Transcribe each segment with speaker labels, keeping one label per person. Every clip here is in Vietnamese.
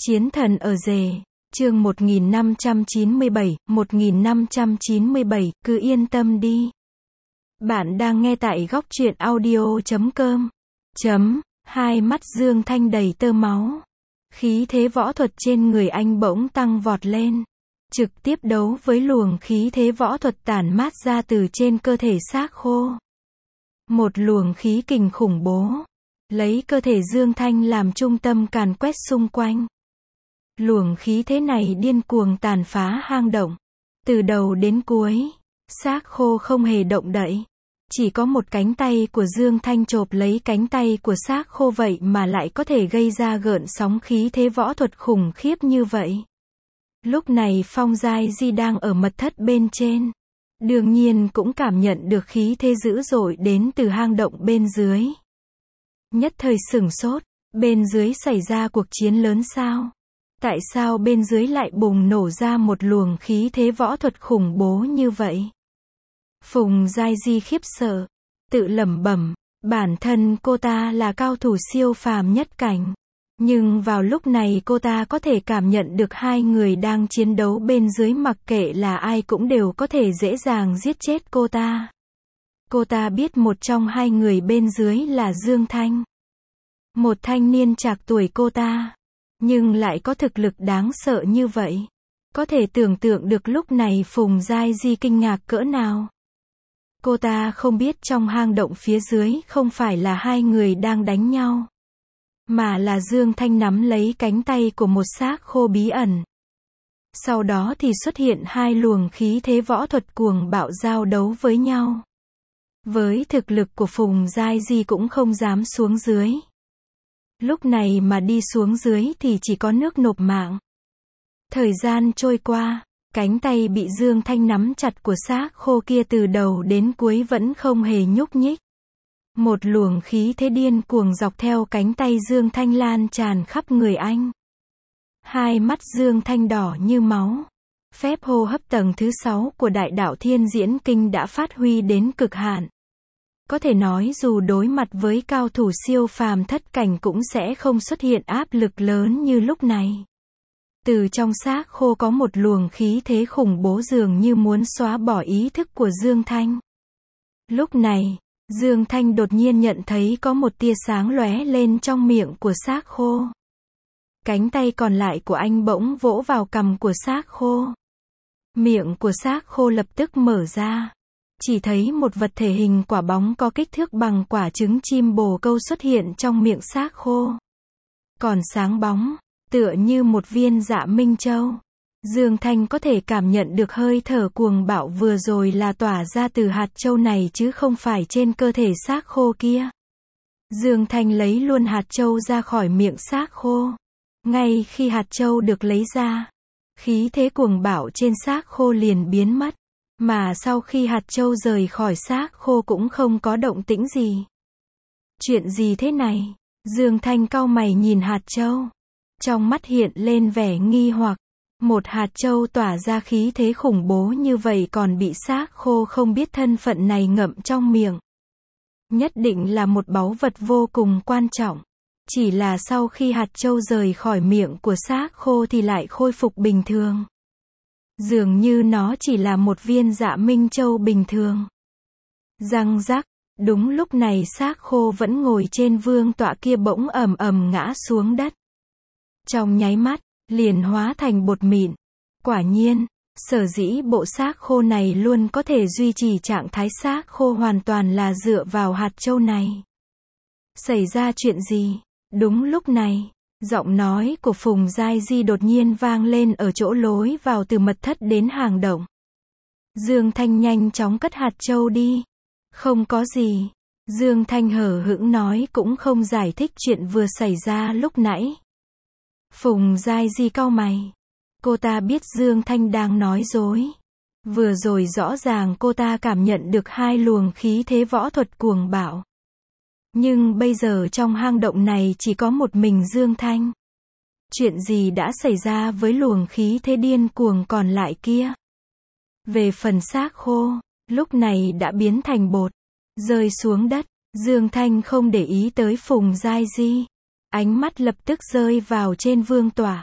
Speaker 1: Chiến thần ở rể, chương 1597, cứ yên tâm đi. Bạn đang nghe tại góc truyện audio.com. Hai mắt Dương Thanh đầy tơ máu. Khí thế võ thuật trên người anh bỗng tăng vọt lên. Trực tiếp đấu với luồng khí thế võ thuật tản mát ra từ trên cơ thể xác khô. Một luồng khí kình khủng bố. Lấy cơ thể Dương Thanh làm trung tâm càn quét xung quanh. Luồng khí thế này điên cuồng tàn phá hang động. Từ đầu đến cuối, xác khô không hề động đậy. Chỉ có một cánh tay của Dương Thanh chộp lấy cánh tay của xác khô, vậy mà lại có thể gây ra gợn sóng khí thế võ thuật khủng khiếp như vậy. Lúc này Phong Giai Di đang ở mật thất bên trên. Đương nhiên cũng cảm nhận được khí thế dữ dội đến từ hang động bên dưới. Nhất thời sửng sốt, bên dưới xảy ra cuộc chiến lớn sao? Tại sao bên dưới lại bùng nổ ra một luồng khí thế võ thuật khủng bố như vậy? Phùng Giai Di khiếp sợ, tự lẩm bẩm, bản thân cô ta là cao thủ siêu phàm nhất cảnh. Nhưng vào lúc này cô ta có thể cảm nhận được hai người đang chiến đấu bên dưới, mặc kệ là ai cũng đều có thể dễ dàng giết chết cô ta. Cô ta biết một trong hai người bên dưới là Dương Thanh. Một thanh niên trạc tuổi cô ta. Nhưng lại có thực lực đáng sợ như vậy. Có thể tưởng tượng được lúc này Phùng Giai Di kinh ngạc cỡ nào. Cô ta không biết trong hang động phía dưới không phải là hai người đang đánh nhau. Mà là Dương Thanh nắm lấy cánh tay của một xác khô bí ẩn. Sau đó thì xuất hiện hai luồng khí thế võ thuật cuồng bạo giao đấu với nhau. Với thực lực của Phùng Giai Di cũng không dám xuống dưới. Lúc này mà đi xuống dưới thì chỉ có nước nộp mạng. Thời gian trôi qua, cánh tay bị Dương Thanh nắm chặt của xác khô kia từ đầu đến cuối vẫn không hề nhúc nhích. Một luồng khí thế điên cuồng dọc theo cánh tay Dương Thanh lan tràn khắp người anh. Hai mắt Dương Thanh đỏ như máu. Phép hô hấp tầng thứ 6 của Đại Đạo Thiên Diễn Kinh đã phát huy đến cực hạn. Có thể nói dù đối mặt với cao thủ siêu phàm thất cảnh cũng sẽ không xuất hiện áp lực lớn như lúc này. Từ trong xác khô có một luồng khí thế khủng bố dường như muốn xóa bỏ ý thức của Dương Thanh. Lúc này, Dương Thanh đột nhiên nhận thấy có một tia sáng lóe lên trong miệng của xác khô. Cánh tay còn lại của anh bỗng vỗ vào cằm của xác khô. Miệng của xác khô lập tức mở ra. Chỉ thấy một vật thể hình quả bóng có kích thước bằng quả trứng chim bồ câu xuất hiện trong miệng xác khô. Còn sáng bóng, tựa như một viên dạ minh châu. Dương Thanh có thể cảm nhận được hơi thở cuồng bạo vừa rồi là tỏa ra từ hạt châu này chứ không phải trên cơ thể xác khô kia. Dương Thanh lấy luôn hạt châu ra khỏi miệng xác khô. Ngay khi hạt châu được lấy ra, khí thế cuồng bạo trên xác khô liền biến mất. Mà sau khi hạt châu rời khỏi xác khô cũng không có động tĩnh gì. Chuyện gì thế này? Dương Thanh cau mày nhìn hạt châu. Trong mắt hiện lên vẻ nghi hoặc. Một hạt châu tỏa ra khí thế khủng bố như vậy còn bị xác khô không biết thân phận này ngậm trong miệng. Nhất định là một báu vật vô cùng quan trọng. Chỉ là sau khi hạt châu rời khỏi miệng của xác khô thì lại khôi phục bình thường. Dường như nó chỉ là một viên dạ minh châu bình thường. Răng rắc, đúng lúc này xác khô vẫn ngồi trên vương tọa kia bỗng ầm ầm ngã xuống đất. Trong nháy mắt, liền hóa thành bột mịn. Quả nhiên, sở dĩ bộ xác khô này luôn có thể duy trì trạng thái xác khô hoàn toàn là dựa vào hạt châu này. Xảy ra chuyện gì? Đúng lúc này, giọng nói của Phùng Giai Di đột nhiên vang lên ở chỗ lối vào từ mật thất đến hang động. Dương Thanh nhanh chóng cất hạt châu đi. Không có gì. Dương Thanh hờ hững nói cũng không giải thích chuyện vừa xảy ra lúc nãy. Phùng Giai Di cau mày. Cô ta biết Dương Thanh đang nói dối. Vừa rồi rõ ràng cô ta cảm nhận được hai luồng khí thế võ thuật cuồng bạo. Nhưng bây giờ trong hang động này chỉ có một mình Dương Thanh. Chuyện gì đã xảy ra với luồng khí thế điên cuồng còn lại kia? Về phần xác khô, lúc này đã biến thành bột, rơi xuống đất. Dương Thanh không để ý tới Phùng Giai Di. Ánh mắt lập tức rơi vào trên vương tọa.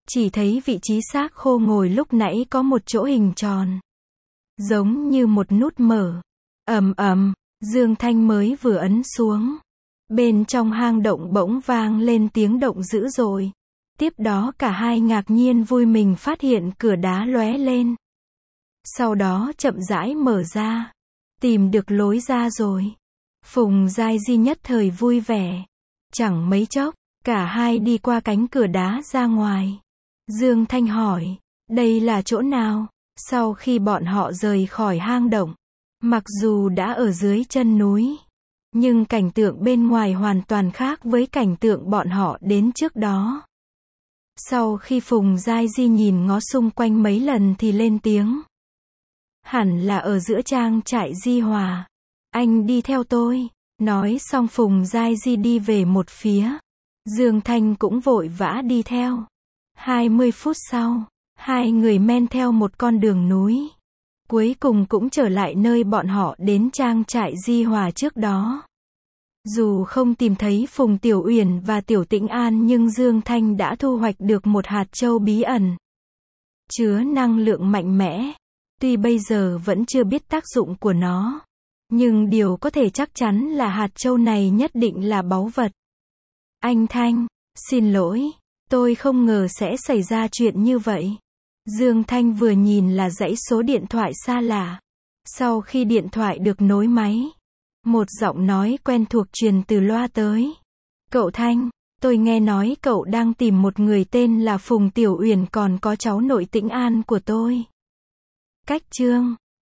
Speaker 1: chỉ thấy vị trí xác khô ngồi lúc nãy có một chỗ hình tròn, giống như một nút mở. Ầm ầm, Dương Thanh mới vừa ấn xuống. Bên trong hang động bỗng vang lên tiếng động dữ dội. Tiếp đó cả hai ngạc nhiên vui mừng phát hiện cửa đá lóe lên. Sau đó chậm rãi mở ra. Tìm được lối ra rồi. Phùng Giai Di nhất thời vui vẻ. Chẳng mấy chốc, cả hai đi qua cánh cửa đá ra ngoài. Dương Thanh hỏi, đây là chỗ nào? Sau khi bọn họ rời khỏi hang động, mặc dù đã ở dưới chân núi, nhưng cảnh tượng bên ngoài hoàn toàn khác với cảnh tượng bọn họ đến trước đó. Sau khi Phùng Giai Di nhìn ngó xung quanh mấy lần thì lên tiếng. Hẳn là ở giữa trang trại Di Hòa. Anh đi theo tôi. Nói xong Phùng Giai Di đi về một phía. Dương Thanh cũng vội vã đi theo. 20 phút sau, hai người men theo một con đường núi. Cuối cùng cũng trở lại nơi bọn họ đến trang trại Di Hòa trước đó. Dù không tìm thấy Phùng Tiểu Uyển và Tiểu Tĩnh An nhưng Dương Thanh đã thu hoạch được một hạt châu bí ẩn. Chứa năng lượng mạnh mẽ. Tuy bây giờ vẫn chưa biết tác dụng của nó. Nhưng điều có thể chắc chắn là hạt châu này nhất định là báu vật. Anh Thanh, xin lỗi, tôi không ngờ sẽ xảy ra chuyện như vậy. Dương Thanh vừa nhìn là dãy số điện thoại xa lạ. Sau khi điện thoại được nối máy, một giọng nói quen thuộc truyền từ loa tới. Cậu Thanh, tôi nghe nói cậu đang tìm một người tên là Phùng Tiểu Uyển còn có cháu nội Tĩnh An của tôi. Cách chương